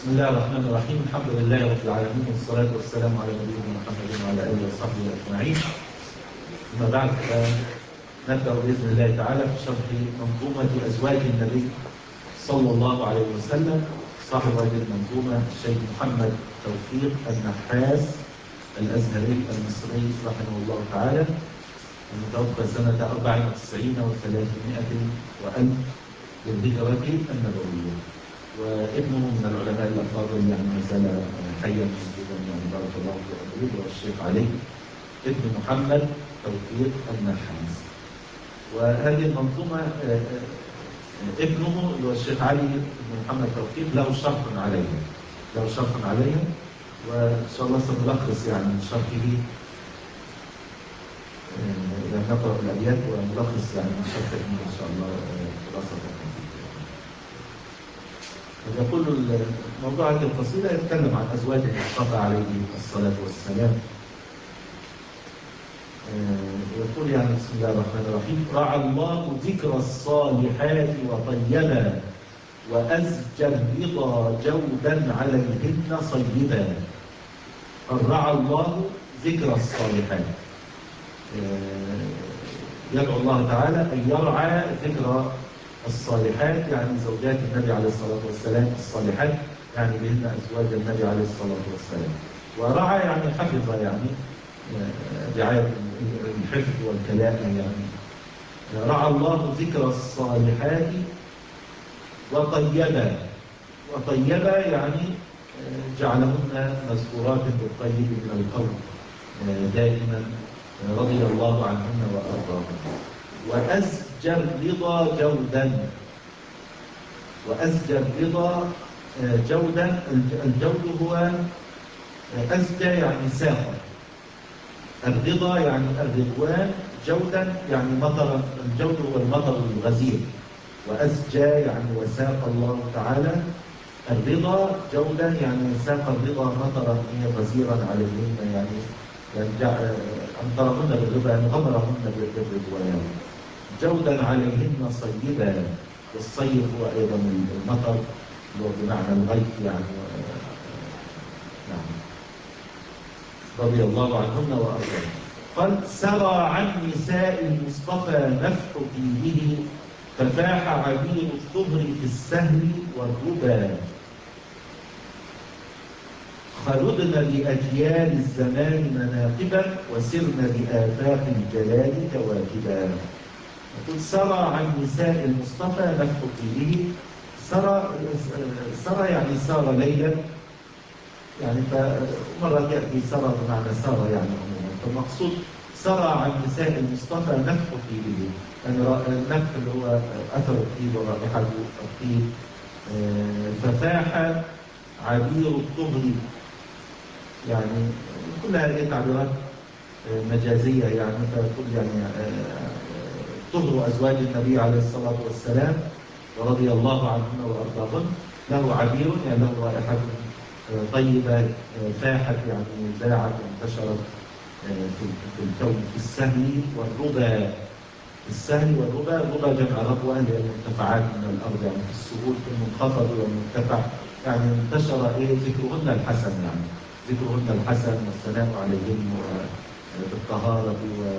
بسم الله الرحمن الرحيم. الحمد لله رب العالمين، والصلاة والسلام على نبينا محمد وعلى آله وصحبه أجمعين. أما بعد، نبدأ بإذن الله تعالى في شرح منظومة أزواج النبي صلى الله عليه وسلم. صاحب هذه المنظومة الشيخ محمد توفيق النحاس الأزهري المصري رحمه الله تعالى، المتوفى سنة 94 و300 وألف للهجرة النبوية، وابنه من العلماء الأفاضل يعني ما زال حيا موجودا، يعني بارك الله في أبيه والشيخ علي ابن محمد توفيق النحاس. وهذه المنظومة ابنه اللي هو الشيخ علي بن محمد توفيق له شرح عليها، وإن شاء الله سنلخص يعني من شرحه إذا نقرأ الأبيات ونلخص يعني من شرحه إن شاء الله خلاصة. يقول الموضوع هذه القصيدة يتكلم عن أزواج المصطفى عليه الصلاة والسلام. يقول يعني بسم الله الرحمن الرحيم: رعى الله ذكر الصالحات وطيبا، وأزجى الرضا جودا عليهن صيبا. رعى الله ذكر الصالحات، يدعو الله تعالى أن يرعى ذكر الصالحات، يعني زوجات النبي عليه الصلاة والسلام الصالحات، يعني بهن أزواج النبي عليه الصلاة والسلام. ورعى يعني حفظ، يعني رعاية الحفظ والكلاء. يعني رعى الله ذكر الصالحات وطيبا يعني جعلهن مذكورات بالطيب من القول دائما، رضي الله عنهن وأرضاهن. وأزجى الرضا جودا، الجود هو أزجى يعني ساقا، الرضا يعني الرضوان، جودا يعني مطرا، الجود هو المطر الغزير، وأزجى يعني وساق الله تعالى الرضا جودا، يعني ساق الرضا مطرا غزيرا عليهن، يعني أمطرهن بالرضا، يعني غمرهن بالرضوان، جودا عليهن صيبا. والصيب هو أيضا المطر اللي هو بمعنى الغيث، يعني رضي الله عنهن وأرضاهن. قد سرى عن نساء المصطفى نفح فيه، ففاح عبير الطهر في السهل والربا. خلدن بأجيال الزمان مناقبا، وسرن بآفاق الجلال كواكبا. يقول سرى عن نساء المصطفى نفح فيه. سرى يعني سار ليلا، يعني فمرة يأتي سرى بمعنى سار يعني عموما، فالمقصود سرى عن نساء المصطفى نفح فيه، يعني النفح اللي هو أثر الطيب ورائحة الطيب. ففاح عبير الطهر، يعني كل هذه تعبيرات مجازية، يعني فكل يعني طهر أزواج النبي عليه الصلاة والسلام ورضي الله عنهن وأرضاهن له عبير، يعني له رائحة طيبة فاحت، يعني ذاعت وانتشرت في الكون، في السهل والربا. السهل والربا، الربا جمع ربوة، هي المرتفعات من الأرض، يعني في السهول في المنخفض والمرتفع، يعني انتشر ذكرهن الحسن، يعني ذكرهن الحسن والثناء عليهن بالطهارة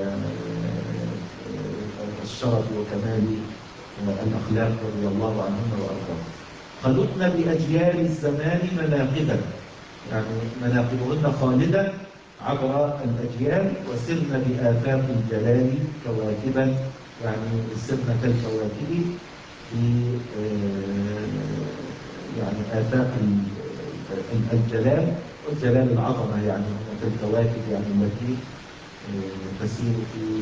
والشرف وكمال الأخلاق، رضي الله عنهن وأرضاهن. خلقن بأجيال الزمان مناقبا، يعني مناقبهن خالدة عبر الأجيال. وسرن بآفاق الجلال كواكبا، يعني سرن كالكواكب في يعني آفاق الجلال، والجلال العظمة، يعني كالكواكب يعني التي تسير في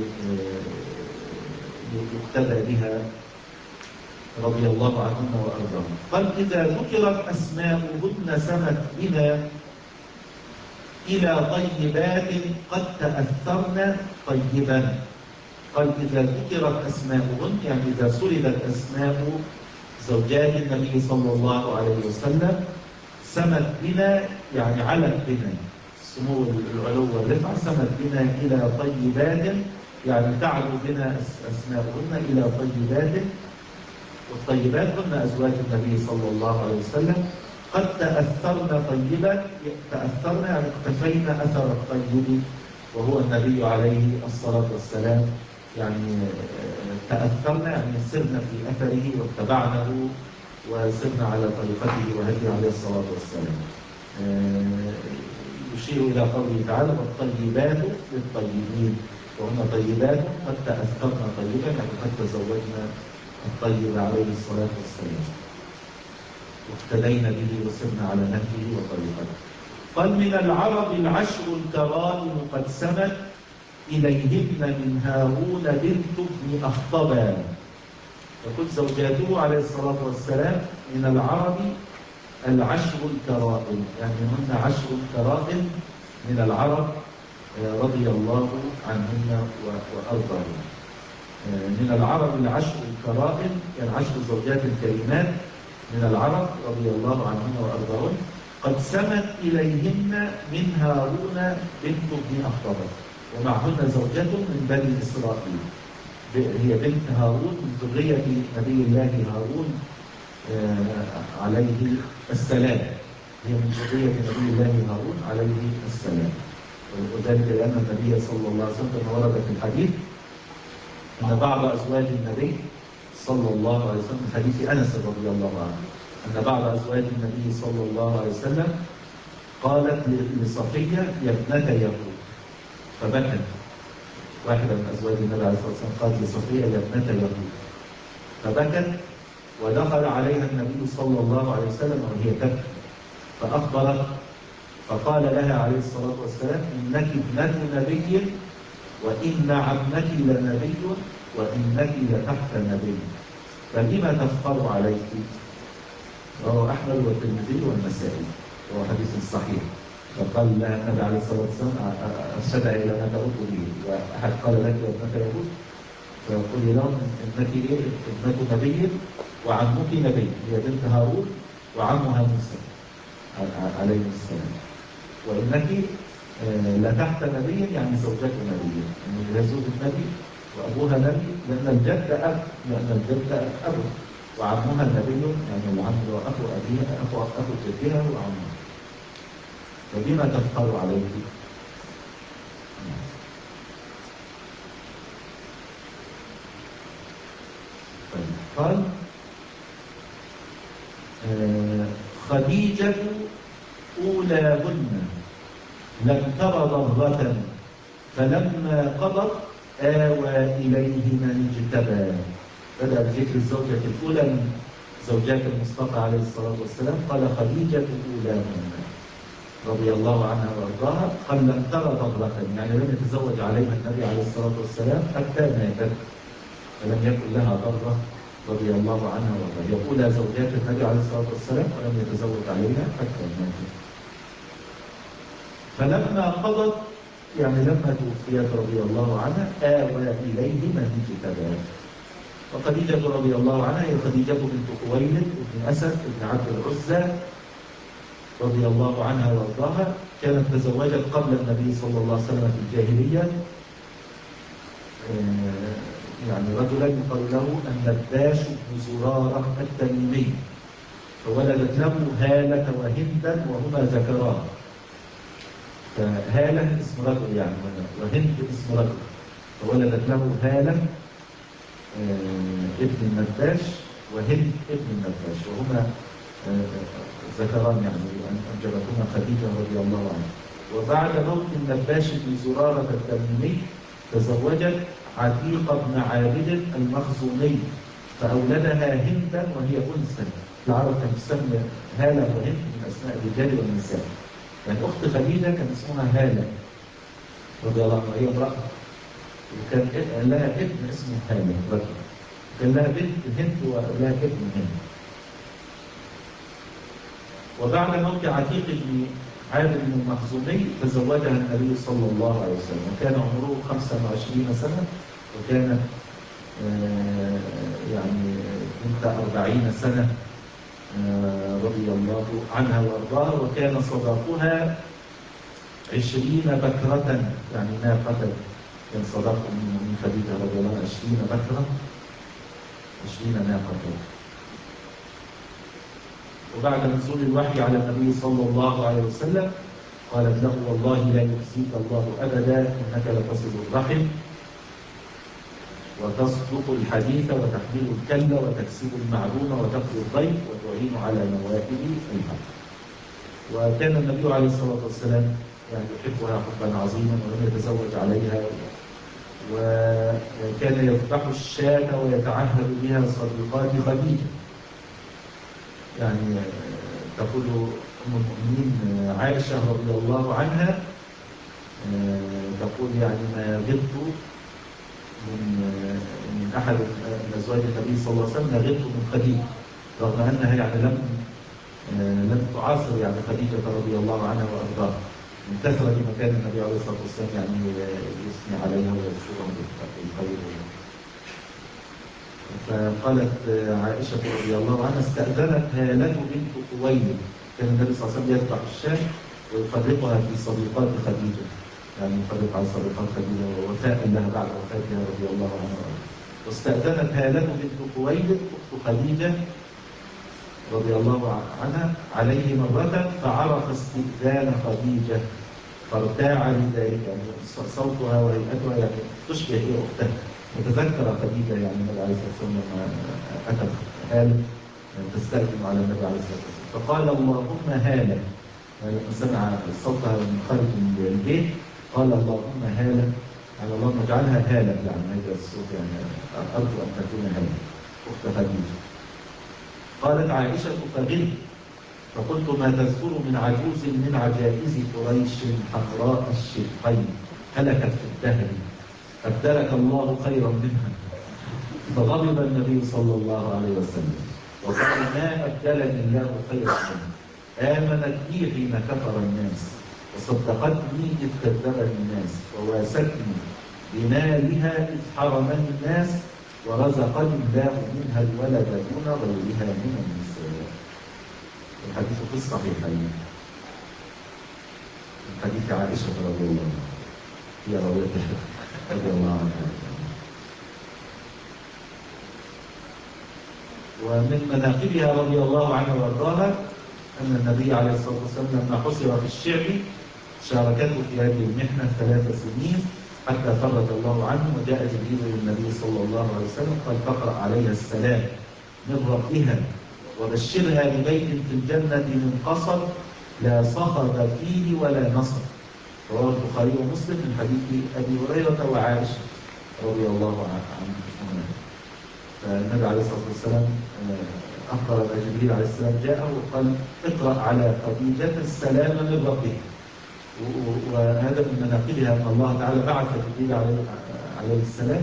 يقتدى بها، رضي الله عنهن وأرضاهن. قال إذا ذكرت أسماؤهن سمت بنا إلى طيبات قد تأثرن طيبا. قال إذا ذكرت أسماؤهن، يعني إذا سردت أسماء زوجات النبي صلى الله عليه وسلم، سمت بنا يعني علت بنا، سمو العلو والرفعة، سمت بنا إلى طيبات، يعني تعلو بنا أسماؤهن إلى طيبات، والطيبات هن أزواج النبي صلى الله عليه وسلم. قد تأثرن طيبا، تأثرن يعني اقتفينا أثر الطيب وهو النبي عليه الصلاة والسلام، يعني تأثرنا يعني سرنا في أثره واتبعناه وسرنا على طريقته وهديه عليه الصلاة والسلام. يشير إلى قوله تعالى والطيبات للطيبين، وهن طيبات قد تأثرنا طيبا يعني قد تزوجنا الطيب عليه الصلاة والسلام واقتدينا به وسرنا على نهجه وطريقته. قال من العرب العشر الكرائم قد سمت إليهن من هارون بنت ابن أخطبا. يقول زوجاته عليه الصلاة والسلام من العرب العشر الكرائم، يعني هن عشر كرائم من العرب رضي الله عنهن وأرضاهن. من العرب العشر الكرائم يعني 10 زوجات كريمات من العرب رضي الله عنهن وأرضاهن قد سمت إليهن من هارون بنت ابن أخطبة، ومعهن زوجة من بني إسرائيل، هي بنت هارون من ذرية نبي الله هارون عليه السلام، هي من ذرية نبي الله هارون عليه السلام. وذلك لأن النبي صلى الله عليه وسلم ورد في الحديث أن بعض أزواج النبي صلى الله عليه وسلم، حديث أنس رضي الله عنه، أن بعض أزواج النبي صلى الله عليه وسلم قالت لصفية يا ابنة يهود، فبكت. واحدة من أزواج النبي عليه الصلاة والسلام قالت لصفية يا ابنة يهود، فبكت، ودخل عليها النبي صلى الله عليه وسلم وهي تبكي فأخبرت، فقال لها عليه الصلاة والسلام إنك ابنة نبي وإن عمك لنبي وإنك لتحت نبي فلما تفخر عليك؟ رواه أحمد والترمذي والنسائي وهو حديث صحيح. فقال لها النبي عليه الصلاة والسلام أرشد إلى ما ترد به، وأحد قال لك يا ابنة يهود فقولي لهم إنك ابنة نبي وعمك نبي، هي بنت هارون وعمها موسى عليه السلام، وإنك لتحت نبي يعني زوجة نبي، يعني هي زوج النبي وأبوها نبي، لأن الجد أب، لأن الجد أب، وعمها نبي يعني العم وأخو أبيها أخو جدها وعمها، فبما تفخر عليك؟ قال خديجة أولاهن لم تر ضرة فلما قضت آوى إليه من اجتبى. بدأ بذكر الزوجة الأولى من زوجات المصطفى عليه الصلاة والسلام، قال خديجة أولاهن رضي الله عنها وارضاها، قال لم تر ضرة يعني لم يتزوج عليها النبي عليه الصلاة والسلام حتى ماتت، فلم يكن لها ضرة رضي الله عنها وارضاها، هي أولى زوجات النبي عليه الصلاة والسلام ولم يتزوج عليها حتى ماتت. فلما قضت يعني لما توفيت رضي الله عنها آوى إليه من اجتباه. وخديجة رضي الله عنها هي خديجة بنت خويلد بن أسد بن عبد العزى رضي الله عنها وارضاها، كانت تزوجت قبل النبي صلى الله عليه وسلم في الجاهلية يعني رجلا يقال له النباش بن زرارة التميمي، فولدت له هالة وهندا وهما ذكران، فهالة اسم رجل يعني وهند اسم رجل، فولدت له هالة ابن النباش وهند ابن النباش وهما ذكران يعني أنجبتهما خديجة رضي الله عنها. وبعد موت النباش بن زرارة التميمي تزوجت عتيق بن عابد المخزومي فأولدها هندا وهي أنثى. العرب كانوا تسمى هالة وهند من أسماء الرجال والنساء، يعني أخت خديجة كان اسمها هالة رضي الله عنها، هي امرأة وكان لها ابن اسمه هالة رجل، كان لها بنت هند ولها ابن هند. وبعد موت عتيق بن عابد المخزومي تزوجها النبي صلى الله عليه وسلم، وكان عمره 25 سنة، وكانت يعني بنت 40 سنة رضي الله عنها وارضاها، وكان صداقها 20 بكرة يعني ناقة، كان صداق من خديجة رضي الله عنها 20 بكرة 20 ناقة. وبعد نزول الوحي على النبي صلى الله عليه وسلم قالت له: والله لا يخزيك الله أبدا، إنك لتصل الرحم وتصدق الحديث وتحمل الكل وتكسب المعدوم وتقضي الضيف وتعين على نوائب الحق. وكان النبي عليه الصلاة والسلام يعني يحبها حبا عظيما ولم يتزوج عليها، وكان يذبح الشاة ويتعهد بها صديقات خديجة. يعني تقول أم المؤمنين عائشة رضي الله عنها تقول: يعني ما غبت من أحد أزواج النبي صلى الله عليه وسلم، ما غبت من خديجة، رغم أنها يعني لم تعاصر يعني خديجة رضي الله عنها وأرضاها، من كثرة ما كان النبي عليه الصلاة والسلام يعني يثني عليها ويذكرها بالخير. فقالت عائشة رضي الله عنها: استأذنت هالة بنت خويلد، كان النبي صلى الله عليه وسلم يذبح الشاة ويفرقها في صديقات خديجة، يعني يفرق على صديقات خديجة ووفاء لها بعد وفاتها رضي الله عنها. واستأذنت هالة بنت خويلد أخت خديجة رضي الله عنها عليه مرة فعرف استئذان خديجة فارتاع لذلك، يعني صوتها وهيئتها يعني تشبه هي أختها، وتذكر خديجة يعني النبي عليه الصلاة والسلام لما أتت هالة تستأذن على النبي عليه الصلاة والسلام، فقال: اللهم هالة، يعني لما سمع صوتها من خارج البيت قال: اللهم هالة، يعني اللهم اجعلها هالة، يعني هذا الصوت يعني أرجو أن تكون هالة أخت خديجة. قالت عائشة: فغلت فقلت: ما تذكر من عجوز من عجائز قريش حمراء الشقين هلكت في الدهر أبدلك الله خيرا منها. فغضب النبي صلى الله عليه وسلم وقال: ما أبدلني الله خيرا منها، آمنت بي حين كفر الناس، وصدقتني إذ كذبني الناس، وواستني بمالها إذ حرمني الناس، ورزقني الله منها الولد دون غيرها من النساء. الحديث في الصحيحين من حديث عائشة رضي الله عنها، هي راويتها رضي الله عنها. ومن مناقبها رضي الله عنها وارضاها أن النبي عليه الصلاة والسلام لما حصر في الشعب شاركته في هذه المحنة 3 سنين حتى فرج الله عنه، وجاء جبريل للنبي صلى الله عليه وسلم قال: تقرأ عليها السلام من ربها وبشرها ببيت في الجنة من قصب لا صخب فيه ولا نصب. رواه البخاري ومسلم من حديث أبي هريرة وعائشة رضي الله عنها. فالنبي عليه الصلاة والسلام أخبر أن جبريل عليه السلام جاءه وقال: اقرأ على خديجة السلام من ربها. وهذا من مناقبها أن الله تعالى بعث جبريل عليه السلام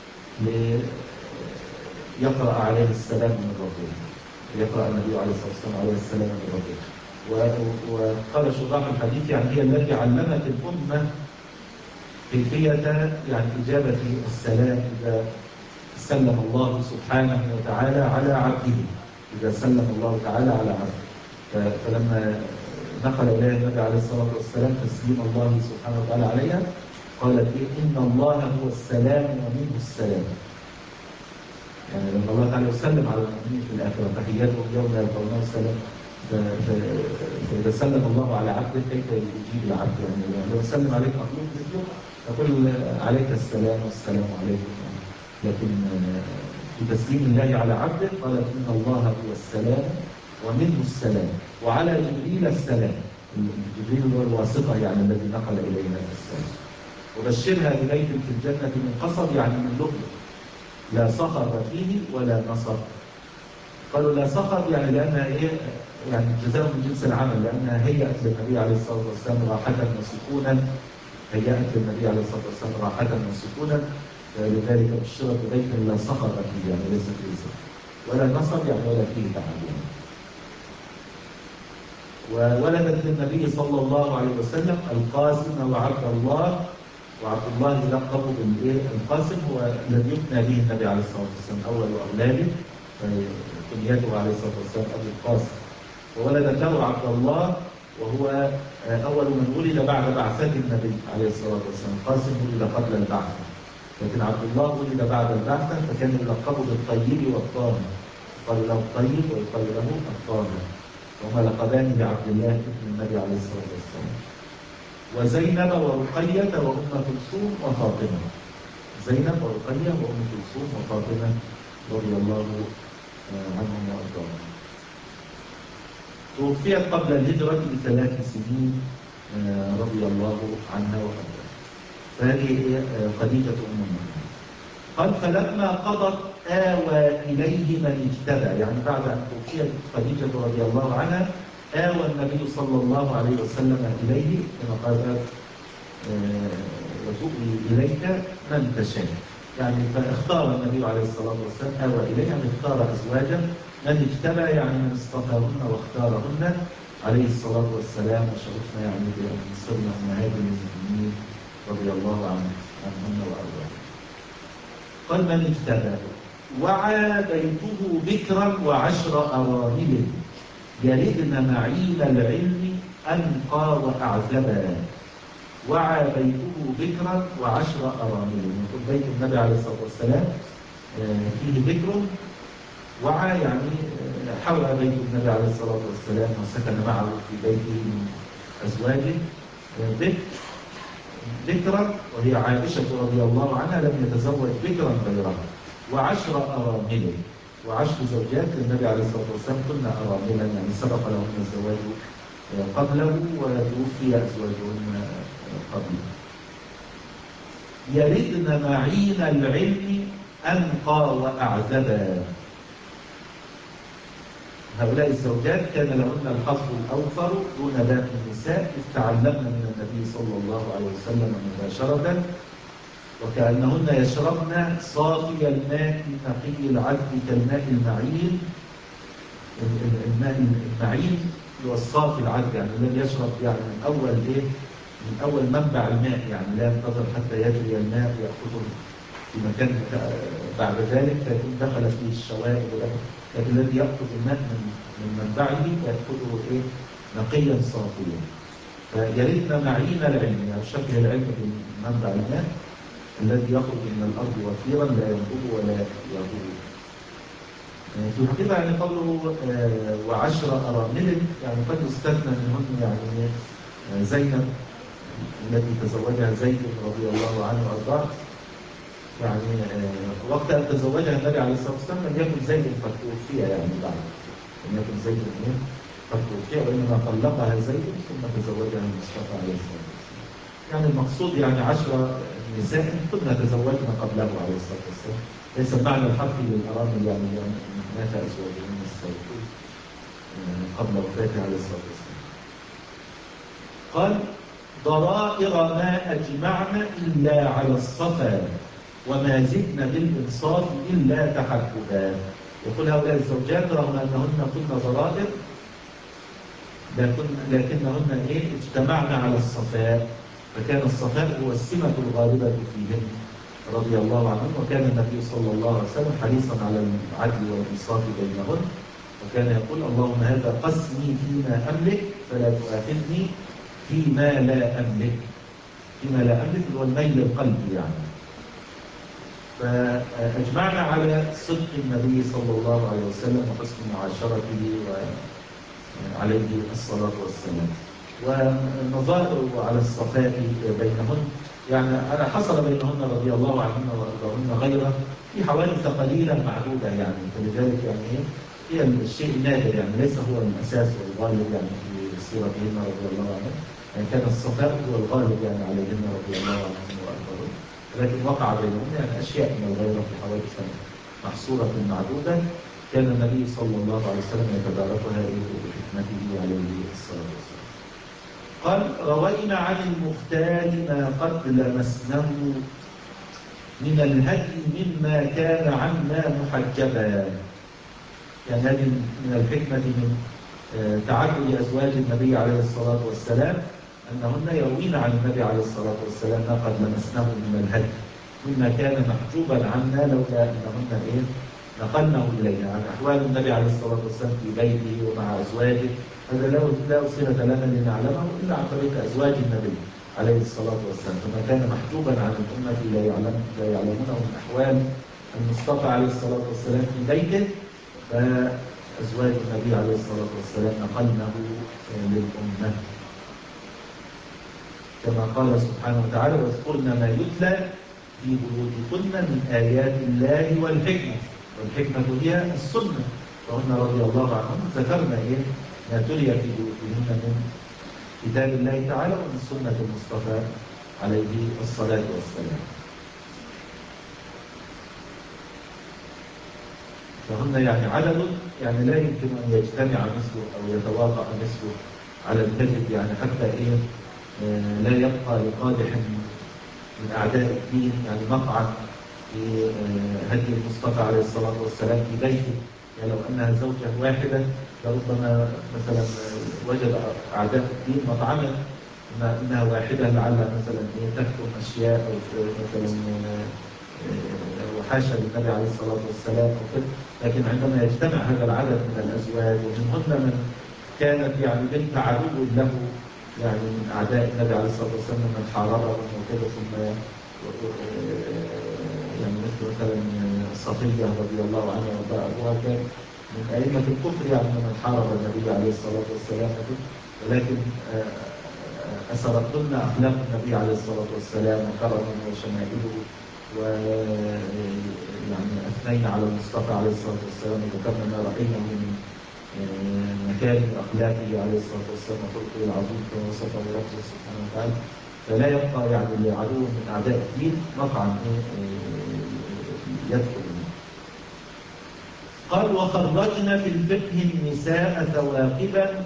ليقرأ عليه السلام من ربه، يقرأ النبي عليه الصلاة والسلام عليه السلام من ربه. وقال شراح الحديث يعني هي التي علمت الأمة كيفية يعني إجابة السلام إذا سلم الله سبحانه وتعالى على عبده، إذا سلم الله تعالى على عبده. فلما نقل إليه النبي عليه الصلاة والسلام تسليم الله سبحانه وتعالى عليها قالت: إن الله هو السلام ومنه السلام. يعني لما الله تعالى يسلم على المؤمنين في الآخرة تحياتهم يوم يلقونه السلام، فإذا سلم الله على عبده كيف يجيب العبد؟ يعني لو سلم عليك مخلوق مثله يقول عليك السلام والسلام عليكم. لكن بتسليم الله على عبده قال: إن الله هو السلام ومنه السلام وعلى جبريل السلام. جبريل هو الواسطة يعني الذي نقل إلينا السلام. وبشرها ببيت في الجنة من قصب يعني من لؤلؤ لا صخب فيه ولا نصب. قالوا لا صخب يعني لأنها إيه؟ يعني جزاء من جنس العمل، لأنها هيأت للنبي عليه الصلاة والسلام راحة وسكونا، هيأت للنبي عليه الصلاة والسلام راحة وسكونا، لذلك بشرت ببيت لا صخب فيه يعني ليس فيه صخب ولا نصب يعني ولا فيه تعب. وولدت للنبي صلى الله عليه وسلم القاسم وعبد الله، وعبد الله يلقب بالايه؟ القاسم هو الذي يكنى به النبي عليه الصلاه والسلام اول اولاده، كنيته عليه الصلاه والسلام ابو القاسم. وولدت له عبد الله وهو اول من ولد بعد بعثه النبي عليه الصلاه والسلام. القاسم ولد قبل البعثه، لكن عبد الله ولد بعد البعثه، فكان يلقب بالطيب والطاهر، يقال له الطيب ويقال له الطاهر. وهما لقبان لعبد الله ابن النبي عليه الصلاة والسلام. وزينب ورقية وأم كلثوم وفاطمة. زينب ورقية وأم كلثوم وفاطمة رضي الله عنهم وأرضاهم. توفيت قبل الهجرة ب3 سنين رضي الله عنها وأرضاها. فهذه خديجة أم المؤمنين. قال فلما قضت آوى إليه من اجتبى، يعني بعد أن توفيت خديجة رضي الله عنها آوى النبي صلى الله عليه وسلم إليه كما قال وتؤوي إليك من تشاء. يعني فاختار النبي عليه الصلاة والسلام آوى إليه، يعني اختار أزواجا من اجتبى، يعني من اصطفاهن واختارهن عليه الصلاة والسلام، وشرفنا يعني بأن صرنا أمهات المؤمنين رضي الله عنهن وأرضاهن. قال من اجتبى وعى بيته بكرا و10 أرامل يردن معين العلم أنقى وأعزبا. وعى بيته بكرا و10 أرامل. يقول بيت النبي عليه الصلاة والسلام فيه بكر. وعى يعني حوى بيت النبي عليه الصلاة والسلام وسكن معه في بيته من أزواجه بكرا، وهي عائشة رضي الله عنها لم يتزوج بكرا غيرها. و10 أرامل، و10 زوجات للنبي عليه الصلاة والسلام كنا أراملا، يعني سبق لهن الزواج قبله وتوفي أزواجهن قبله. يردن معين العلم أنقى وأعزبا. هؤلاء الزوجات كان لهن الحظ الأوفر دون باقي النساء، إذ تعلمن من النبي صلى الله عليه وسلم مباشرة، وكأنهن يشربن صافي الماء نقي العذب كالماء المعين. الماء المعين هو الصافي العذب، يعني الذي يشرب يعني من أول من أول منبع الماء، يعني لا ينتظر حتى يجري الماء ويأخذه في مكان بعد ذلك فيكون دخل فيه الشوائب، لكن الذي يأخذ الماء من منبعه يأخذه نقيا صافيا. فيردن معين العلم، يعني شبه العلم بمنبع الماء الذي يخرج من الأرض وفيرا لا ينبض ولا يهول. في الحقيقة يعني قوله و10 أرامل، يعني قد يستثنى منهن يعني زينب التي تزوجها زيد رضي الله عنه وأرضاه. يعني وقت أن تزوجها النبي عليه الصلاة والسلام لم يكن زيد قد توفي، يعني بعد لم يكن زيد قد توفي، وإنما طلقها زيد ثم تزوجها المصطفى عليه الصلاة والسلام. يعني المقصود يعني 10 نساء كنا تزوجنا قبله عليه الصلاة والسلام، ليس معنى الحرف للأرامل يعني مات أزواجهن السابقون قبل وفاته عليه الصلاة والسلام. قال ضرائر ما أجمعن إلا على الصفا وما زدن بالإنصاف إلا تحببا. يقول هؤلاء الزوجات رغم أنهن كن ضرائر لكنهن اجتمعن على الصفاء، فكان الصفاء هو السمة الغالبة فيهن رضي الله عنهم. وكان النبي صلى الله عليه وسلم حريصا على العدل والإنصاف بينهن، وكان يقول اللهم هذا قسمي فيما أملك فلا تؤاخذني فيما لا أملك. فيما لا أملك هو الميل القلبي يعني. فأجمعنا على صدق النبي صلى الله عليه وسلم وحسن معاشرته وعليه الصلاة والسلام، ونظائر على الصفاء بينهن. يعني حصل بينهن رضي الله عنهن وأرضاهن غيره في حوادث قليلة معدودة، يعني فلذلك يعني هي الشيء النادر، يعني ليس هو الأساس والغالب يعني في سيرتهن رضي الله عنهن. يعني كان الصفاء هو الغالب يعني عليهن رضي الله عنهن وأرضاهن، لكن وقع بينهم يعني أشياء من الغيرة في حوادث محصورة معدودة كان النبي صلى الله عليه وسلم يتداركها بحكمته عليه الصلاة والسلام. قال روينا عن المختار ما قد لمسناه من الهدي مما كان عنا محجبا. يعني هذه من الحكمة من تعدد أزواج النبي عليه الصلاة والسلام أنهن يروين عن النبي عليه الصلاة والسلام ما قد لمسناه من الهدي مما كان محجوبا عنا لولا أنهن نقلناه إلينا عن أحوال النبي عليه الصلاة والسلام في بيته ومع أزواجه. هذا لا صلة لنا لنعلمه إلا عن طريق أزواج النبي عليه الصلاة والسلام، فما كان محجوبا عن الأمة لا يعلمونه من أحوال المصطفى عليه الصلاة والسلام في بيته أزواج النبي عليه الصلاة والسلام نقلنه للأمة، كما قال سبحانه وتعالى: واذكرن ما يتلى في بيوتكن من آيات الله والحكمة. والحكمة هي السنة، وهن رضي الله عنهم ذكرنا ما تلي في بيوتهن من كتاب الله تعالى ومن سنة المصطفى عليه الصلاة والسلام. فهن يعني عدد يعني لا يمكن أن يجتمع مثله أو يتواطأ مثله على الكذب، يعني حتى لا يبقى لقادح من أعداء الدين يعني مقعد في هدي المصطفى عليه الصلاة والسلام في بيته. يعني لو أنها زوجة واحدة لربما مثلا وجد أعداء الدين مطعما إنها واحدة، لعل مثلا تكتم أشياء أو مثلا وحاشا للنبي عليه الصلاة والسلام أو كده. لكن عندما يجتمع هذا العدد من الأزواج ومنهن من كانت يعني بنت عدو له يعني من أعداء النبي عليه الصلاة والسلام من حاربهم وكده، ثم يعني مثلا صفية رضي الله عنها وأبوها كان من أئمة الكفر يعني من حارب النبي عليه الصلاة والسلام، ولكن أسرتهن أخلاق النبي عليه الصلاة والسلام وكرمه وشمائله، ويعني أثنين على المصطفى عليه الصلاة والسلام وذكرنا ما رأينا من مكارم أخلاقه عليه الصلاة والسلام وخلقه العظيم كما وصفه ربه سبحانه وتعالى. فلا يبقى يعني لعدو من أعداء الدين مقعا يدخل منه. قال: وخرجنا في الفقه النساء ثواقبا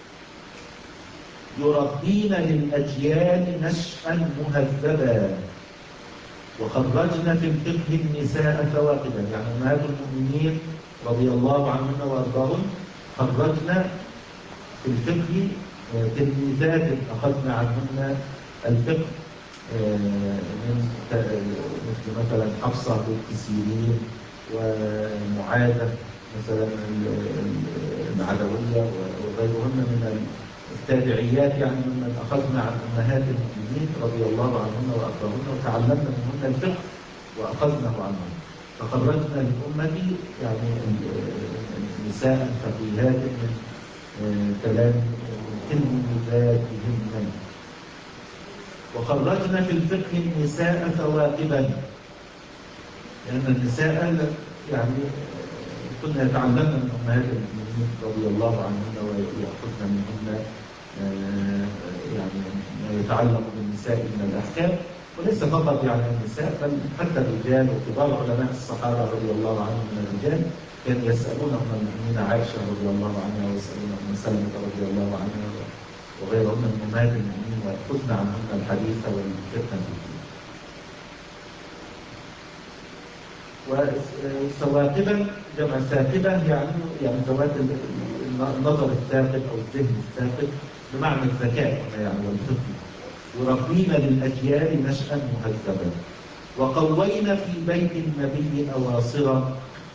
يربين للأجيال نشأ مهذبا. وخرجنا في الفقه النساء ثواقبا، يعني أمهات المؤمنين رضي الله عنهن وأرضاهن خرجنا في الفقه تلميذات أخذنا عنهن الفقه من مثل مثلا حفصة بنت سيرين ومعاذة مثلا العدوية وغيرهن من التابعيات، يعني ممن أخذنا عن أمهات المؤمنين رضي الله عنهن وأرضاهن وتعلمنا منهن الفقه وأخذناه عنهن. فخرجنا للأمة يعني نساء فقيهات من كلام تلميذاتهن. وخرجنا في الفقه النساء ثواقبا، لأن النساء يعني كنا يتعلمن من أمهات المؤمنين رضي الله عنهن ويأخذن منهن يعني ما يتعلق بالنساء من الأحكام، وليس فقط يعني النساء بل حتى الرجال وكبار علماء الصحابة رضي الله عنهم من الرجال كانوا يسألون أم المؤمنين عائشة رضي الله عنها ويسألون أم سلمة رضي الله عنها وغيرهن من أمهات المؤمنين ويأخذن عنهن الحديث والفتنة في الدين. وثواقبا جمع ثاقبة يعني ذوات النظر الثاقب أو الذهن الثاقب بمعنى الذكاء يعني والفقه. يربين للأجيال نشأ مهذبا. وقوينا في بيت النبي أواصرا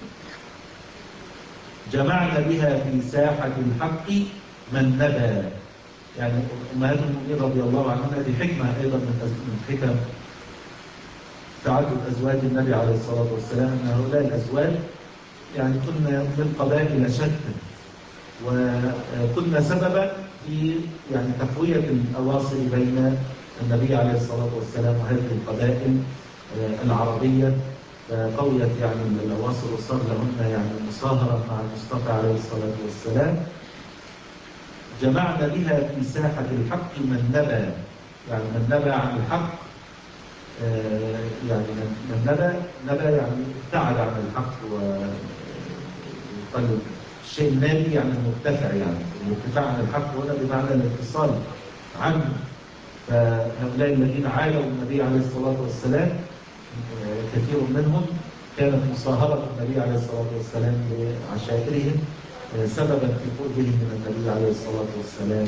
جمعنا بها في ساحة الحق من نبى. يعني أمهات المؤمنين رضي الله عنهن دي حكمة أيضا من حكم تعدد أزواج النبي عليه الصلاة والسلام، أن هؤلاء الأزواج يعني كنا من قبائل شتى، وكنا سببا في يعني تقوية الأواصر بين النبي عليه الصلاة والسلام وهذه القبائل العربية، فقويت يعني الأواصر وصار لهن يعني مصاهرة مع المصطفى عليه الصلاة والسلام. جمعنا بها في ساحة الحق من نبى، يعني من نبى عن الحق، يعني من نبى يعني ابتعد عن الحق وقلب الشيء النابي يعني المرتفع، يعني الارتفاع عن الحق هنا بمعنى الانفصال عنه. فهؤلاء الذين عادوا النبي عليه الصلاة والسلام كثير منهم كانت مصاهرة النبي عليه الصلاة والسلام لعشائرهم سببا في قربهم من النبي عليه الصلاة والسلام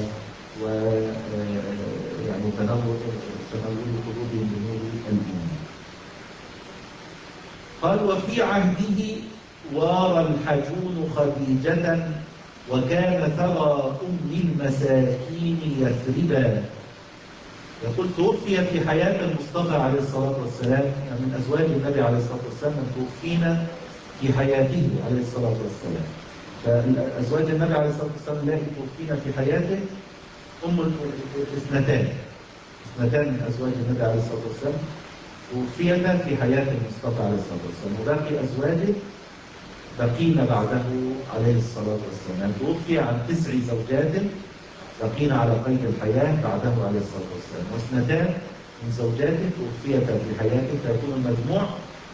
ويعني تنور قلوبهم بنور الإيمان. قال: وفي عهده وارى الحجون خديجة وكان ثرى أم المساكين يثربا. يقول: توفي في حياة المصطفى عليه الصلاة والسلام من أزواج النبي عليه الصلاة والسلام من توفينا في حياته عليه الصلاة والسلام. فأزواج النبي عليه الصلاة والسلام التي توفين في حياته اثنتان من أزواج النبي عليه الصلاة والسلام توفيتا في حياة المصطفى عليه الصلاة والسلام، وباقي أزواجه بقين بعده عليه الصلاة والسلام. يعني توفي عن 9 زوجات بقين على قيد الحياة بعده عليه الصلاة والسلام، واثنتان من زوجاته توفيتا في حياته، فيكون المجموع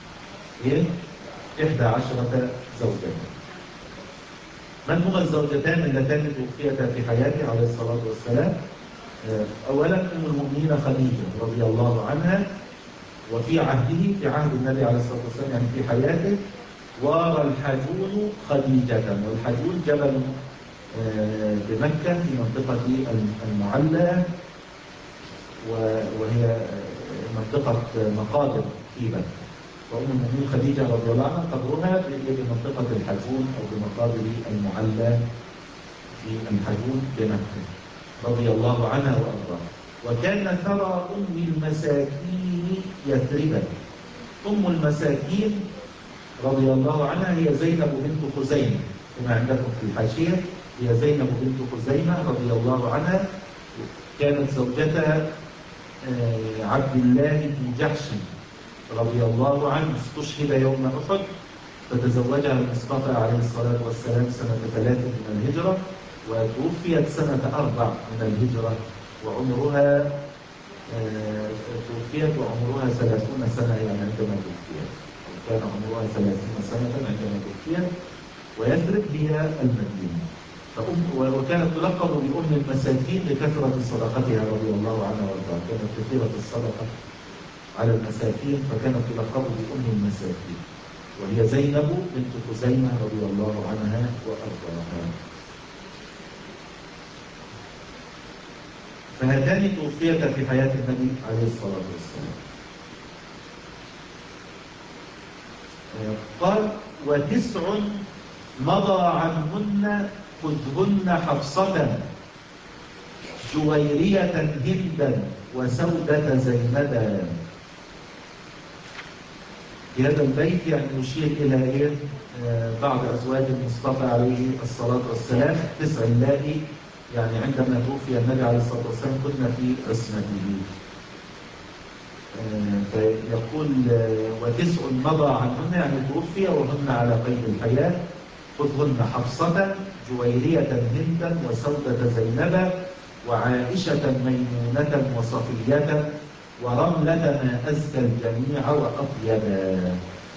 11 زوجة. من هما الزوجتان اللتان توفيتا في حياته عليه الصلاة والسلام؟ أولا أم المؤمنين خديجة رضي الله عنها، وفي عهده في عهد النبي عليه الصلاة والسلام يعني في حياته وارى الحجون خديجة. والحجون جبل بمكة في منطقة المعلى، وهي منطقة مقابر طيبة. وأم المؤمنين خديجة رضي الله عنها قبرها بمنطقة الحجون أو بمقابر المعلى في الحجون بمكة رضي الله عنها وأرضاها. وكان ثرى أم المساكين يثربا. أم المساكين رضي الله عنها هي زينب بنت خزيمة كما عندكم في الحاشية، هي زينب بنت خزيمة رضي الله عنها، كانت زوجة عبد الله بن جحش رضي الله عنه، استشهد يوم أحد، فتزوجها المصطفى عليه الصلاة والسلام سنة 3 من الهجرة، وتوفيت سنة 4 من الهجرة، وعمرها توفيت وعمرها 30 سنة يعني عندما توفيت، كان عمرها 30 سنة عندما توفيت. ويثرب هي المدينة. وكانت تلقب بأم المساكين لكثرة صدقتها رضي الله عنها وارضاها، كانت كثيرة الصدقة على المساكين، فكانت تلقب بأم المساكين، وهي زينب بنت خزيمة رضي الله عنها وارضاها. فهاتان توفيتا في حياة النبي عليه الصلاة والسلام. قال: 9 مضى عنهن خذهن حفصة جويرية هندا وسودة زينبا. في هذا البيت يعني يشير إلى بعض أزواج المصطفى عليه الصلاة والسلام 9 اللائي يعني عندما توفي النبي عليه الصلاة والسلام كنا في عصمته. فيقول: 9 مضى عنهن يعني توفي وهن على قيد الحياة، خذهن حفصة جويرية هندا وسودة زينبا وعائشة ميمونة وصفية ورملة ما أزكى الجميع وأطيبا.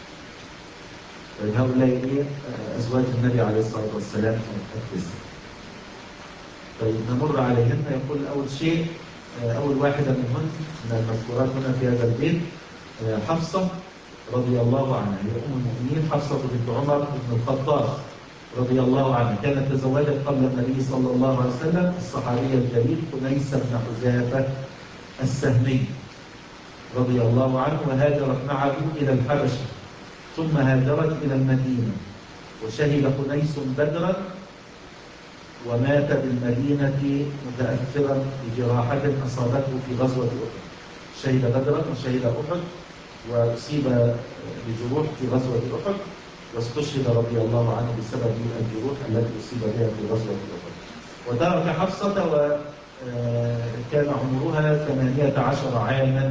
هؤلاء أزواج النبي عليه الصلاة والسلام التسع. طيب نمر عليهن. يقول أول شيء أول واحدة منهن من المذكورات هنا في هذا البيت حفصة رضي الله عنها، هي أم المؤمنين حفصة بنت عمر بن الخطاب رضي الله عنها، كانت تزوجت قبل النبي صلى الله عليه وسلم الصحابي الجليل خنيس بن حذافة السهمي رضي الله عنه، وهاجرت معه إلى الحبشة ثم هاجرت إلى المدينة، وشهد خنيس بدرا ومات بالمدينة متأثرا بجراحة أصابته في غزوة أحد. شهد بدرا وشهد أحد وأصيب بجروح في غزوة أحد، واستشهد رضي الله عنه بسبب الجروح التي أصيب بها في غزوة أحد. وترك حفصة وكان عمرها 18 عاما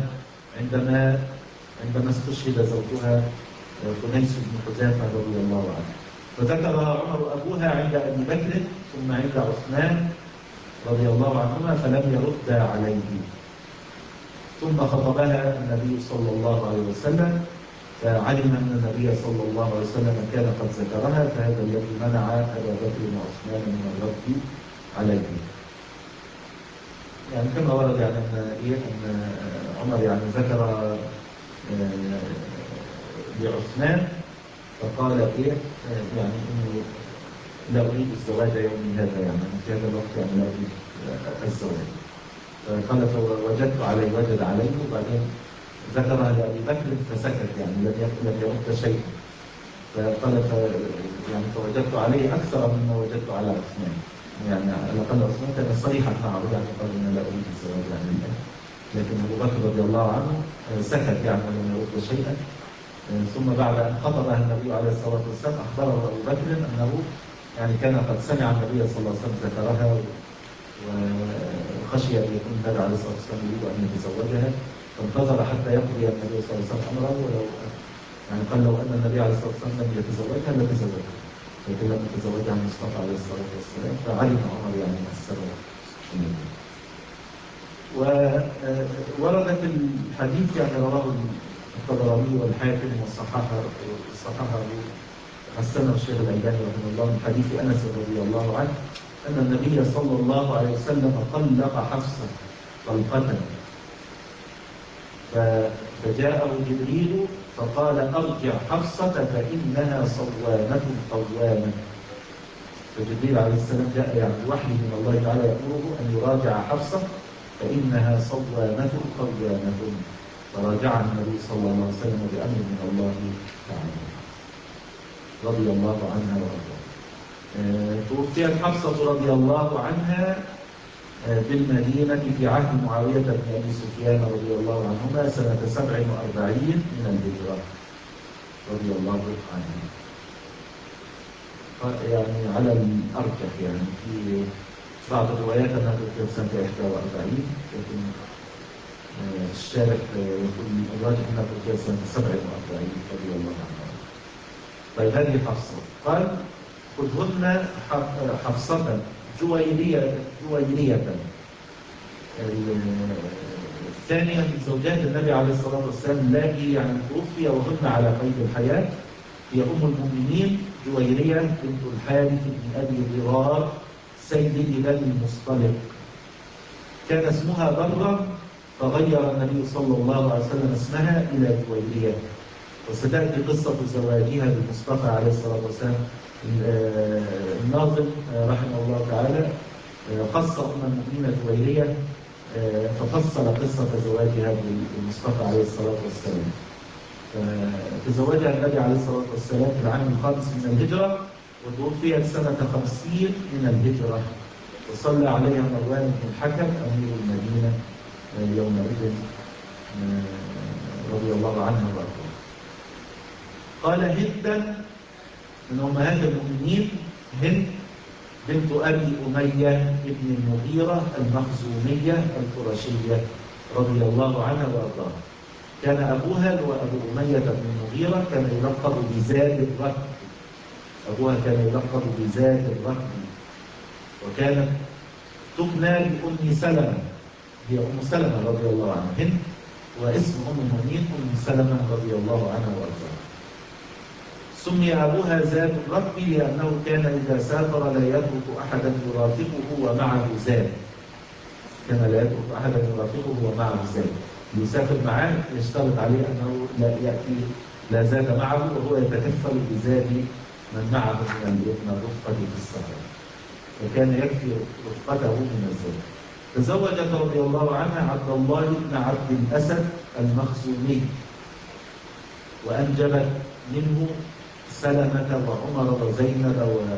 عندما استشهد زوجها خنيس بن حذافة رضي الله عنه. فذكر عمر أبوها عند أبي بكر ثم عند عثمان رضي الله عنهما فلم يرد عليه. ثم خطبها النبي صلى الله عليه وسلم فعلم أن النبي صلى الله عليه وسلم كان قد ذكرها، فهذا الذي منع أبا بكر وعثمان من الرد عليه. يعني كما ورد يعني أن عمر يعني ذكر لعثمان فقال يعني إني لا أريد الزواج يومي هذا، يعني في هذا الوقت يعني لا أريد الزواج. قال فوجدت عليه وجد عليه، وبعدين ذكرها لأبي بكر فسكت يعني لم يرد شيئا. فقال يعني فوجدت عليه أكثر مما وجدت على عثمان، يعني على الأقل عثمان كان صريحا معه يعني قال إن لا أريد الزواج يعني، لكن أبو بكر رضي الله عنه سكت يعني ولم يرد شيئا. ثم بعد أن خطبها النبي عليه الصلاة والسلام أخبره أبو بكر أنه يعني كان قد سمع النبي صلى الله عليه وسلم ذكرها وخشي أن يكون النبي عليه الصلاة والسلام يريد أن يتزوجها، فانتظر حتى يقضي النبي صلى الله عليه وسلم أمره، ولو يعني قال لو أن النبي عليه الصلاة والسلام لم يتزوجها لتزوجها، لكن لم يتزوجها المصطفى عليه الصلاة والسلام، فعلم عمر يعني السبب. وورد في الحديث يعني رواه الطبراني والحاكم وصححه حسنه الشيخ الألباني رحمه الله من حديث أنس رضي الله عنه أن النبي صلى الله عليه وسلم طلق حفصة طلقة، فجاءه جبريل فقال أرجع حفصة فإنها صوامة قوامة. فجبريل عليه السلام جاء يعني وحي من الله تعالى يأمره أن يراجع حفصة فإنها صوامة قوامة، فراجعها النبي صلى الله عليه وسلم بأمر من الله تعالى رضي الله عنها وأرضاها. توفيت حفصة رضي الله عنها بالمدينة في عهد معاوية بن أبي سفيان رضي الله عنهما سنة 47 من الهجرة رضي الله عنها. يعني على الأرجح يعني في بعض الروايات أنها توفيت سنة 41، لكن الشارح يقول الراجح أنها توفيت سنة 47 رضي الله عنها. طيب هذه حفصة قال خذهن حفصة جويرية. الثانية من زوجات النبي عليه الصلاة والسلام التي يعني توفي وهن على قيد الحياة هي أم المؤمنين جويرية بنت الحارث بن أبي ضرار سيد بني المصطلق. كان اسمها برا فغير النبي صلى الله عليه وسلم اسمها إلى جويرية، وستأتي قصة زواجها بالمصطفى عليه الصلاة والسلام. الناظم رحمه الله تعالى خص أم المؤمنين جويرية ففصل قصة زواجها بالمصطفى عليه الصلاة والسلام. تزوجها النبي عليه الصلاة والسلام في العام الخامس من الهجرة، وتوفيت سنة 50 من الهجرة، وصلى عليها مروان بن الحكم أمير المدينة يومئذ رضي الله عنها وأرضاها. قال هند من أمهات المؤمنين، هند بنت أبي أمية ابن المغيرة المخزومية القرشية رضي الله عنها وأرضاها. كان أبوها هو أبو أمية بن المغيرة كان يلقب بزاد الرهب، أبوها كان يلقب بزاد الرهب، وكانت تبنى بأم سلمة، هي أم سلمة رضي الله عنها. هند واسم أم المؤمنين أم سلمة رضي الله عنها وأرضاها. سمي أبوها زاد الرهب لأنه كان إذا سافر لا يترك أحدا يرافقه ومعه زاد، كان لا يترك أحدا يرافقه ومعه زاد، يسافر معاه يشترط عليه أنه لا يأتي لا زاد معه، وهو يتكفل بزاد من معه من الرفقة في السفر، وكان يكفي رفقته من الزاد. تزوجت رضي الله عنها عبد الله بن عبد الأسد المخزومي، وأنجبت منه سلمة وعمر وزينب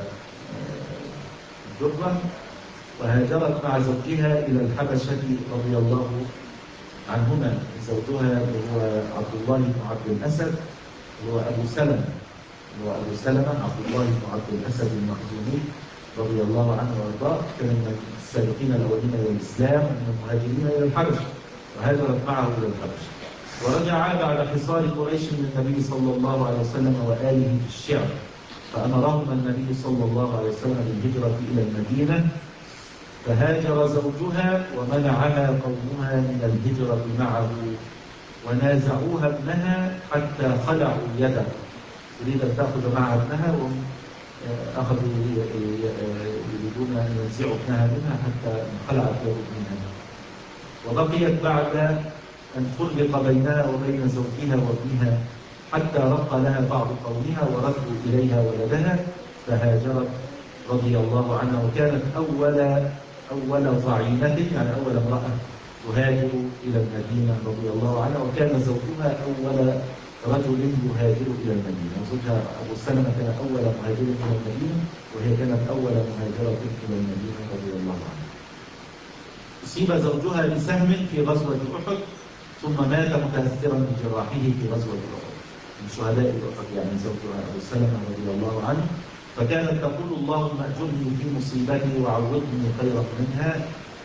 والدرة، وهاجرت مع زوجها إلى الحبشة رضي الله عنهما. زوجها هو عبد الله بن عبد الأسد هو أبو سلمة عبد الله بن عبد الأسد المخزومي رضي الله عنه وارضاه، كان من السابقين الأولين إلى الإسلام ومن المهاجرين إلى الحبشة، وهاجرت معه إلى الحبشة. ورجع بعد حصار قريش من النبي صلى الله عليه وسلم وآله في الشعر، فأمرهما النبي صلى الله عليه وسلم بالهجرة إلى المدينة، فهاجر زوجها ومنعها قومها من الهجرة معه، ونازعوها ابنها حتى خلعوا يده، تريد أن تأخذ معها ابنها، وهم أخذوا يريدون أن ينزعوا ابنها منها حتى خلعت يده منها. وبقيت بعد أن فرق بينها وبين زوجها وابنها حتى رق لها بعض قومها وردوا إليها ولدها، فهاجرت رضي الله عنها، وكانت أول ضعينة يعني أول امرأة تهاجر إلى المدينة رضي الله عنها، وكان زوجها أول رجل يهاجر إلى المدينة، وزوجها أبو سلمة كان أول مهاجر إلى المدينة، وهي كانت أول مهاجرة إلى المدينة رضي الله عنها. أصيب زوجها بسهم في غزوة أحد، ثم مات متأثرا بجراحه في غزوة أحد، من شهداء أحد يعني زوجها أبو سلمة رضي الله عنه فكانت تقول اللهم أجرني في مصيبتي وعوضني خيرا منها.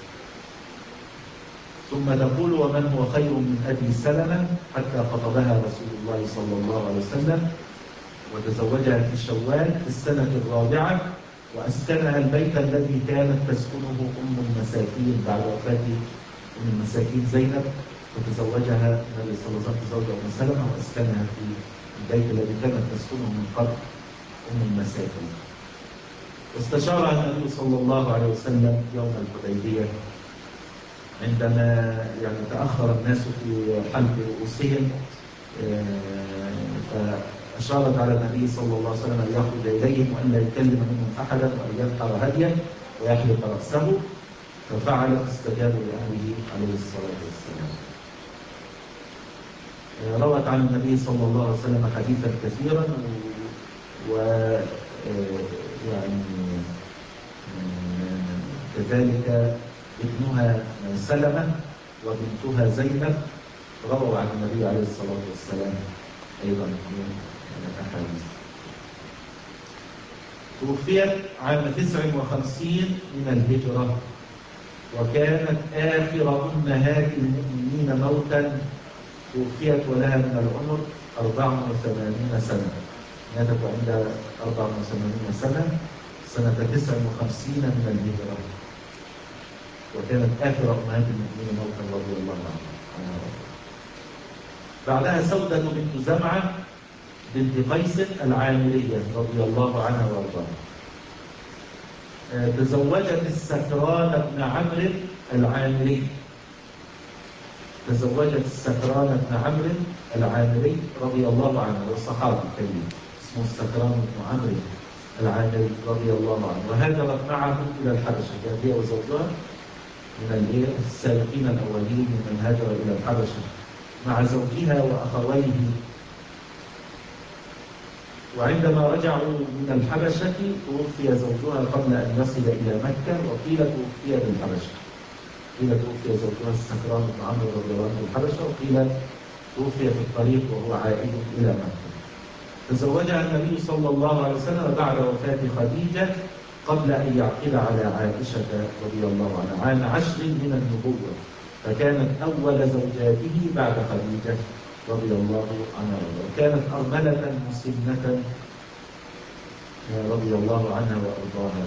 ثم تقول ومن هو خير من أبي سلمة، حتى خطبها رسول الله صلى الله عليه وسلم وتزوجها في شوال في السنة الرابعة، وأسكنها البيت الذي كانت تسكنه أم المساكين بعد وفاة أم المساكين زينب، فتزوجها النبي صلى الله عليه وسلم تزوج أم سلمة وأسكنها في البيت الذي كانت تسكنه من قبل أم المساكين. واستشارها النبي صلى الله عليه وسلم يوم الحديبية عندما يعني تأخر الناس في حلق رؤوسهم، فأشارت على النبي صلى الله عليه وسلم أن يخرج إليهم وأن لا يكلم منهم أحدا وأن ينحر هديا ويحلق رأسه، ففعل استجابوا لأمره عليه الصلاة والسلام. روت عن النبي صلى الله عليه وسلم حديثا كثيرا، ويعني كذلك ابنها سلمة وبنتها زينب رووا عن النبي عليه الصلاة والسلام أيضا من الأحاديث. توفيت عام 59 من الهجرة، وكانت آخر أمهات المؤمنين موتا. توفيت ولها من العمر 84 سنة، ماتت عند 84 سنة سنة 59 من الهجرة، وكانت آخر أمهات المؤمنين موتا رضي الله عنها. بعدها سودة بنت زمعة بنت قيس العامرية رضي الله عنها وارضاها. تزوجت السكران بن عمرو العامري. تزوجت السكران بن عمرو العامري رضي الله عنه، والصحابي الكريم اسمه السكران بن عمرو العامري رضي الله عنه، وهاجرت معه إلى الحبشة. كانت هي وزوجها من السابقين الأولين من هاجر إلى الحبشة مع زوجها وأخويه. وعندما رجعوا من الحبشة توفي زوجها قبل أن يصل إلى مكة، وقيل توفي بالحبشة. قيل توفي زوجها السكران بن عمرو رضي الله عنه بالحبشة، وقيل توفي في الطريق وهو عائد إلى مكة. تزوجها النبي صلى الله عليه وسلم بعد وفاة خديجة قبل أن يعقد على عائشة رضي الله عنها عام 10 من النبوة، فكانت أول زوجاته بعد خديجة رضي الله عنها، وكانت أرملة مسنة رضي الله عنها وأرضاها.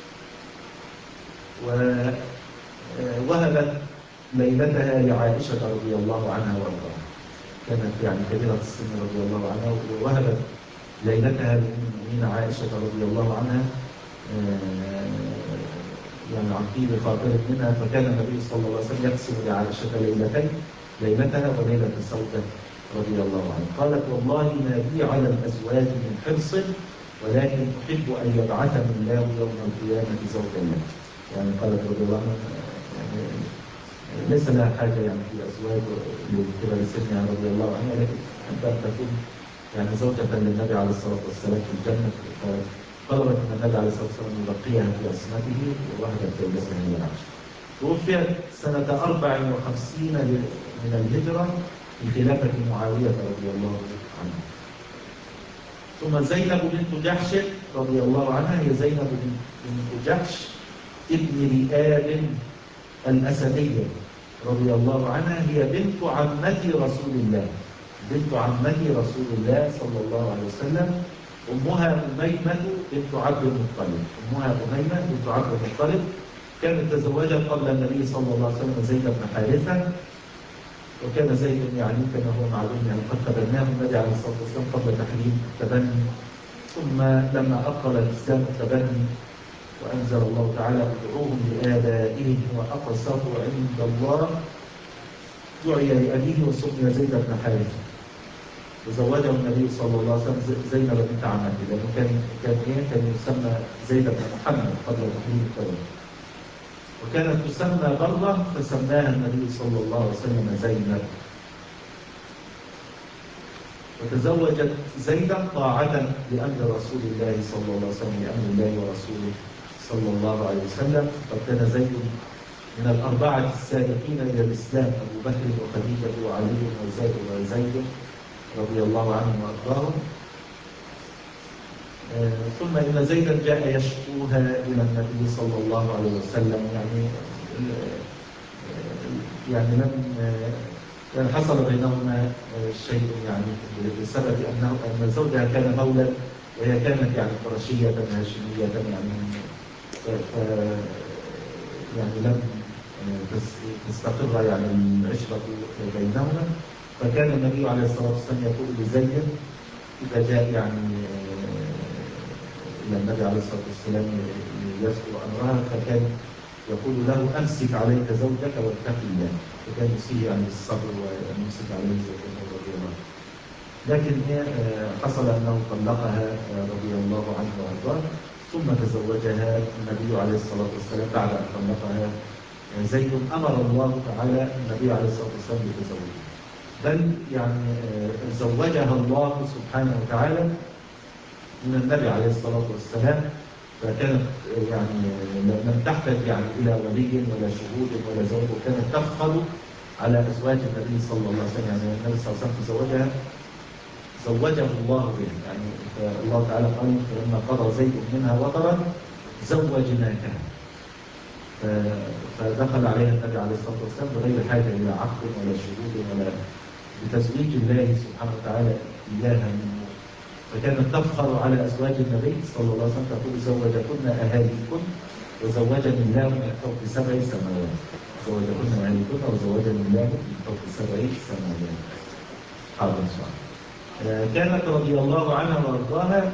ووهبت ليلتها لعائشة رضي الله عنها وأرضاها، كانت يعني كبيرة السن رضي الله عنها، ووهبت ليلتها للمؤمنين عائشة رضي الله عنها يعني عن طيب خاطر منها. فكان النبي صلى الله عليه وسلم يقسم لعائشة ليلتين، ليلتها وليلة سودة رضي الله عنها. قالت والله ما بي على الأزواج من حرص، ولكن أحب أن يبعثني الله يوم القيامة زوجا لك. يعني قالت رضي الله عنها يعني ليس لها حاجة يعني في أزواج لكبر سنها رضي الله عنها، لكن أحب أن تكون يعني زوجة للنبي عليه الصلاة والسلام في الجنة. طلبت من النبي عليه الصلاة والسلام يبقيها في عصمته، ووهبت ليلتها هي العشر. توفيت سنة 54 من الهجرة في خلافة معاوية رضي الله عنه. ثم زينب بنت جحش رضي الله عنها، هي زينب بنت جحش ابن رئاب الأسدية رضي الله عنها، هي بنت عمة رسول الله، بنت عمة رسول الله صلى الله عليه وسلم. أمها أميمة بنت عبد المطلب، أمها أميمة بنت عبد المطلب كانت تزوجت قبل النبي صلى الله عليه وسلم زيد بن حارثة، وكان زيد يعني كما هو معلوم يعني قد تبناه النبي عليه الصلاة والسلام قبل تحريم التبني، ثم لما أبطل الإسلام التبني وأنزل الله تعالى ادعوهم لآبائهم وأقسطوا عند الله دعي لأبيه وسمي زيد بن حارثة. وزوجه النبي صلى الله عليه وسلم زينب بنت عمته، لأنه كان يسمى زيد بن محمد قبل تحريم التبني، وكانت تسمى برة فسماها النبي صلى الله عليه وسلم زينب. وتزوجت زيدا طاعة لأمر رسول الله صلى الله عليه وسلم، لأمر الله ورسوله صلى الله عليه وسلم. وكان زيد من الأربعة السابقين إلى الإسلام، أبو بكر وخديجة وعلي وزيد رضي الله عنهم وأرضاهم. ثم إن زيدا جاء يشكوها إلى النبي صلى الله عليه وسلم، يعني لم حصل بينهما شيء يعني بسبب أن زوجها كان مولى وهي كانت يعني قرشية هاشمية يعني لم تستقر يعني العشرة بينهما. فكان النبي عليه الصلاة والسلام يقول لزيد إذا جاء يعني إلى النبي عليه الصلاة والسلام يذكر أمرها، فكان يقول له أمسك عليك زوجك واتق الله، فكان يسيه يعني بالصبر ويمسك عليه زوجته رضي الله عنه. لكن حصل أنه طلقها رضي الله عنه وأرضاه، ثم تزوجها النبي عليه الصلاة والسلام بعد أن طلقها زيد. أمر الله تعالى النبي عليه الصلاة والسلام بتزوجها، بل يعني زوجها الله سبحانه وتعالى من النبي عليه الصلاة والسلام، فكانت يعني لم تحتاج يعني إلى ولي ولا شهود ولا زوج، وكانت تفخر على أزواج النبي صلى الله عليه وسلم. يعني النبي صلى الله عليه وسلم زوجه الله به، يعني الله تعالى قال لما قضى زيد منها وطرا زوجناكها، فدخل عليها النبي عليه الصلاة والسلام بغير حاجة إلى عقد ولا شهود ولا بتزويج الله سبحانه وتعالى إياها منه. فكانت تفخر على أزواج النبي صلى الله عليه وسلم تقول زوجكن أهاليكن وزوجني الله من فوق 7 سماوات، زوجكن أهاليكن وزوجني الله من فوق 7 سماوات. حاضر إن شاء الله. كانت رضي الله عنها وأرضاها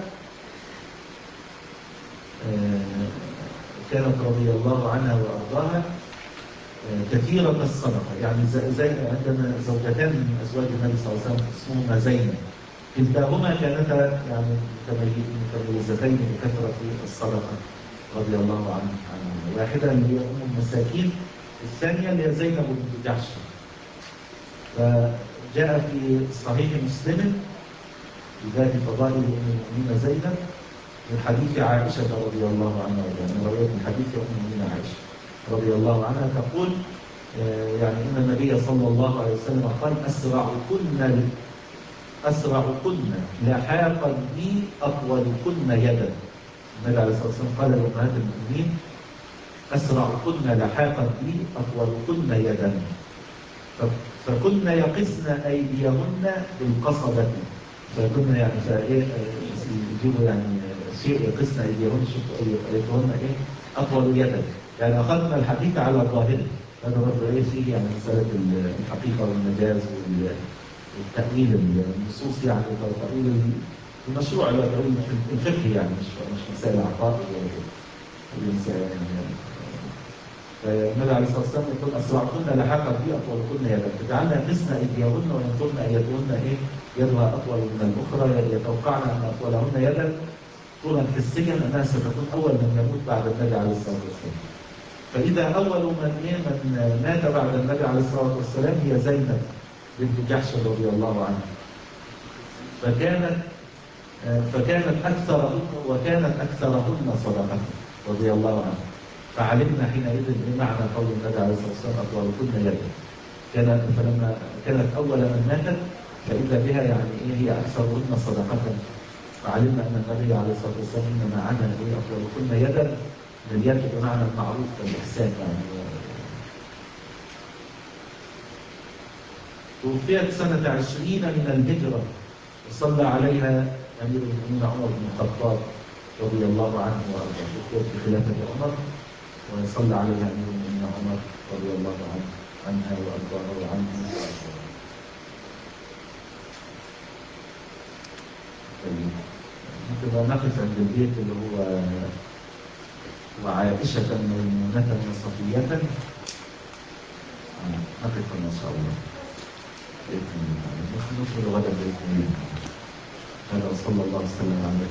كانت رضي الله عنها وأرضاها كثيرة الصدقة. يعني زي عندنا زوجتان من أزواج النبي صلى الله عليه وسلم اسمهما زينب، كلتاهما كانتا يعني متميزتين بكثرة الصدقة رضي الله عنها. واحدة اللي هي أم المساكين، الثانية اللي هي زينب بنت جحش. فجاء في صحيح مسلم بذات فضائل أم المؤمنين زينب من حديث عائشة رضي الله عنها، يعني رواية من حديث أم المؤمنين عائشة رضي الله عنها تقول يعني إن النبي صلى الله عليه وسلم قال أسرعكن لحاقا بي أطولكن يدا. النبي عليه الصلاة والسلام قال لأمهات المؤمنين أسرعكن لحاقا بي أطولكن يدا، فكن يقسن أيديهن بالقصبة. فكنا يعني يجيبوا يعني شيء يقسن أيديهن، شوفوا أيديهن أطول يدا، يعني أخذنا الحقيقة على ظاهره. هذا برضه فيه يعني مسألة الحقيقة والمجاز والتأويل النصوص، يعني تأويل المشروع اللي هو تأويل الفقهي، يعني مش مسائل عقائد ولا مسائل يعني. فالنبي عليه الصلاة والسلام يقول أسرعكن لحاقا بي أطولكن يدا، فجعلنا يقسن أيديهن وينظرن أيديهن يدها أطول من الأخرى، يتوقعن أن أطولهن يدا طولا حسيا أنها ستكون أول من يموت بعد النبي عليه الصلاة والسلام. فإذا أول من مات بعد النبي عليه الصلاة والسلام هي زينب بنت جحش رضي الله عنها، فكانت أكثرهن صدقة رضي الله عنها. فعلمنا حينئذ بمعنى قول النبي عليه الصلاة والسلام أطولكن يدا، فلما كانت أول من ماتت فإذا بها يعني هي أكثرهن صدقة، فعلمنا أن النبي عليه الصلاة والسلام إنما عنى أطولكن يدا من اليد بمعنى المعروف والإحسان يعني. توفيت سنة 20 من الهجرة، وصلى عليها أمير المؤمنين عمر بن الخطاب رضي الله عنه وأرضاه. توفيت في خلافة عمر وصلى عليها أمير المؤمنين عمر رضي الله عنها وأرضاه وعنه. ممكن نقف عند البيت اللي هو وعائشة ميمونة وصفية، نقف إن شاء الله بإذن الله، نكمل غدا بإذن الله. هذا وصلى الله وسلم على